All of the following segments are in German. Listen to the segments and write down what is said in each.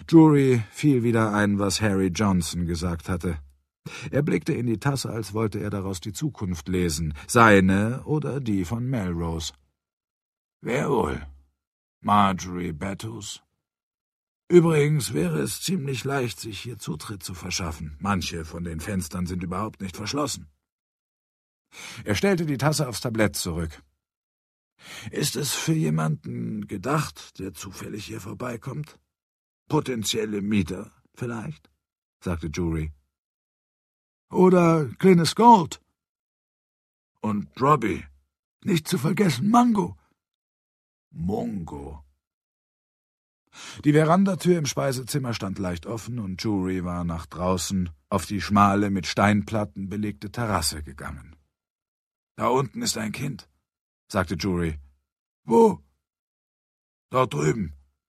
Drury fiel wieder ein, was Harry Johnson gesagt hatte. Er blickte in die Tasse, als wollte er daraus die Zukunft lesen, seine oder die von Melrose. »Wer wohl? Marjorie Bettus? Übrigens wäre es ziemlich leicht, sich hier Zutritt zu verschaffen. Manche von den Fenstern sind überhaupt nicht verschlossen.« Er stellte die Tasse aufs Tablett zurück. »Ist es für jemanden gedacht, der zufällig hier vorbeikommt? Potenzielle Mieter, vielleicht?« sagte Drury. »Oder Glynis Gold. Und Robbie. Nicht zu vergessen Mungo.« »Mungo.« Die Verandatür im Speisezimmer stand leicht offen und Drury war nach draußen auf die schmale, mit Steinplatten belegte Terrasse gegangen. »Da unten ist ein Kind«, sagte Drury. »Wo?« »Dort drüben.«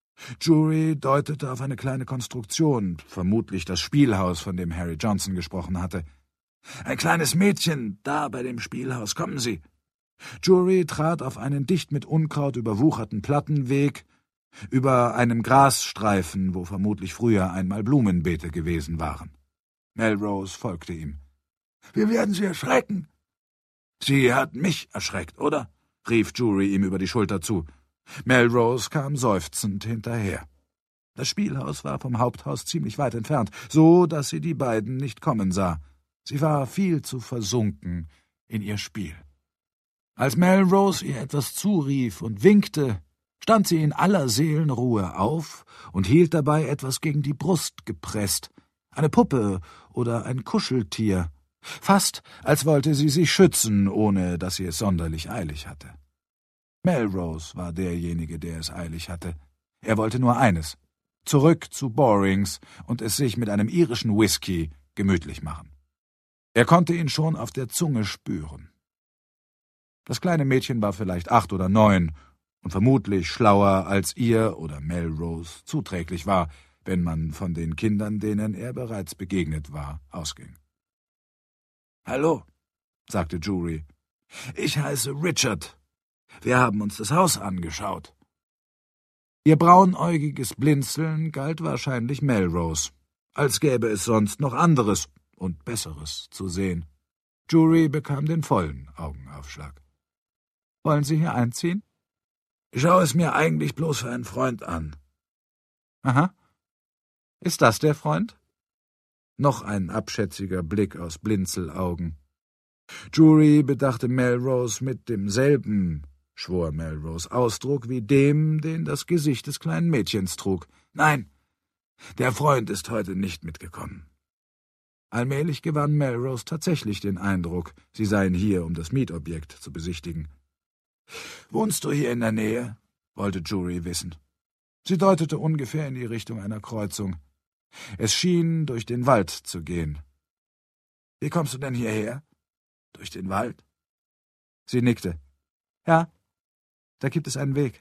Drury deutete auf eine kleine Konstruktion, vermutlich das Spielhaus, von dem Harry Johnson gesprochen hatte. »Ein kleines Mädchen, da bei dem Spielhaus, kommen Sie.« Drury trat auf einen dicht mit Unkraut überwucherten Plattenweg, über einem Grasstreifen, wo vermutlich früher einmal Blumenbeete gewesen waren. Melrose folgte ihm. »Wir werden Sie erschrecken.« »Sie hat mich erschreckt, oder?« rief Drury ihm über die Schulter zu. Melrose kam seufzend hinterher. Das Spielhaus war vom Haupthaus ziemlich weit entfernt, so dass sie die beiden nicht kommen sah. Sie war viel zu versunken in ihr Spiel. Als Melrose ihr etwas zurief und winkte, stand sie in aller Seelenruhe auf und hielt dabei etwas gegen die Brust gepresst, eine Puppe oder ein Kuscheltier, fast als wollte sie sich schützen, ohne dass sie es sonderlich eilig hatte. Melrose war derjenige, der es eilig hatte. Er wollte nur eines: zurück zu Borings und es sich mit einem irischen Whisky gemütlich machen. Er konnte ihn schon auf der Zunge spüren. Das kleine Mädchen war vielleicht 8 oder 9 und vermutlich schlauer, als ihr oder Melrose zuträglich war, wenn man von den Kindern, denen er bereits begegnet war, ausging. »Hallo«, sagte Drury. »Ich heiße Richard. Wir haben uns das Haus angeschaut.« Ihr braunäugiges Blinzeln galt wahrscheinlich Melrose, als gäbe es sonst noch anderes und Besseres zu sehen. Drury bekam den vollen Augenaufschlag. »Wollen Sie hier einziehen?« »Ich schaue es mir eigentlich bloß für einen Freund an.« »Aha. Ist das der Freund?« Noch ein abschätziger Blick aus Blinzelaugen. Drury bedachte Melrose mit demselben, schwor Melrose, Ausdruck wie dem, den das Gesicht des kleinen Mädchens trug. »Nein, der Freund ist heute nicht mitgekommen.« Allmählich gewann Melrose tatsächlich den Eindruck, sie seien hier, um das Mietobjekt zu besichtigen. »Wohnst du hier in der Nähe?« wollte Drury wissen. Sie deutete ungefähr in die Richtung einer Kreuzung. Es schien, durch den Wald zu gehen. »Wie kommst du denn hierher? Durch den Wald?« Sie nickte. »Ja, da gibt es einen Weg.«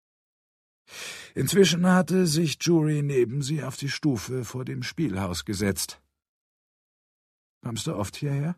Inzwischen hatte sich Drury neben sie auf die Stufe vor dem Spielhaus gesetzt. »Kommst du oft hierher?«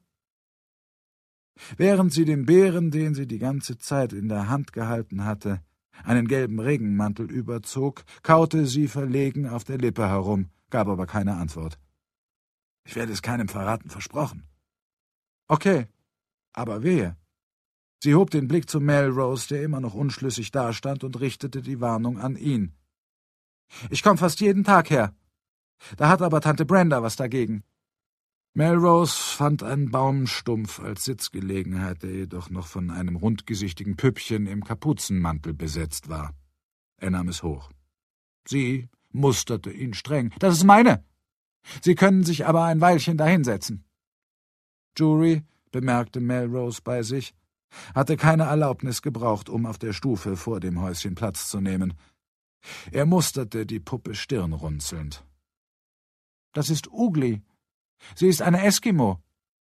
Während sie dem Bären, den sie die ganze Zeit in der Hand gehalten hatte, einen gelben Regenmantel überzog, kaute sie verlegen auf der Lippe herum, gab aber keine Antwort. »Ich werde es keinem verraten, versprochen.« »Okay, aber wehe.« Sie hob den Blick zu Melrose, der immer noch unschlüssig dastand, und richtete die Warnung an ihn. »Ich komme fast jeden Tag her. Da hat aber Tante Brenda was dagegen.« Melrose fand einen Baumstumpf als Sitzgelegenheit, der jedoch noch von einem rundgesichtigen Püppchen im Kapuzenmantel besetzt war. Er nahm es hoch. Sie musterte ihn streng. »Das ist meine. Sie können sich aber ein Weilchen dahinsetzen.« Drury, bemerkte Melrose bei sich, hatte keine Erlaubnis gebraucht, um auf der Stufe vor dem Häuschen Platz zu nehmen. Er musterte die Puppe stirnrunzelnd. »Das ist Ugly. Sie ist eine Eskimo.«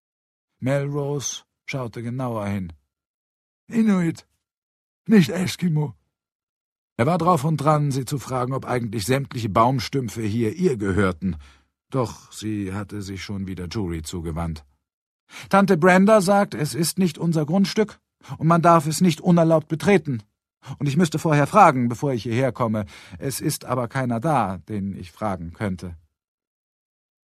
Melrose schaute genauer hin. »Inuit, nicht Eskimo.« Er war drauf und dran, sie zu fragen, ob eigentlich sämtliche Baumstümpfe hier ihr gehörten, doch sie hatte sich schon wieder Drury zugewandt. »Tante Brenda sagt, es ist nicht unser Grundstück und man darf es nicht unerlaubt betreten. Und ich müsste vorher fragen, bevor ich hierher komme. Es ist aber keiner da, den ich fragen könnte.«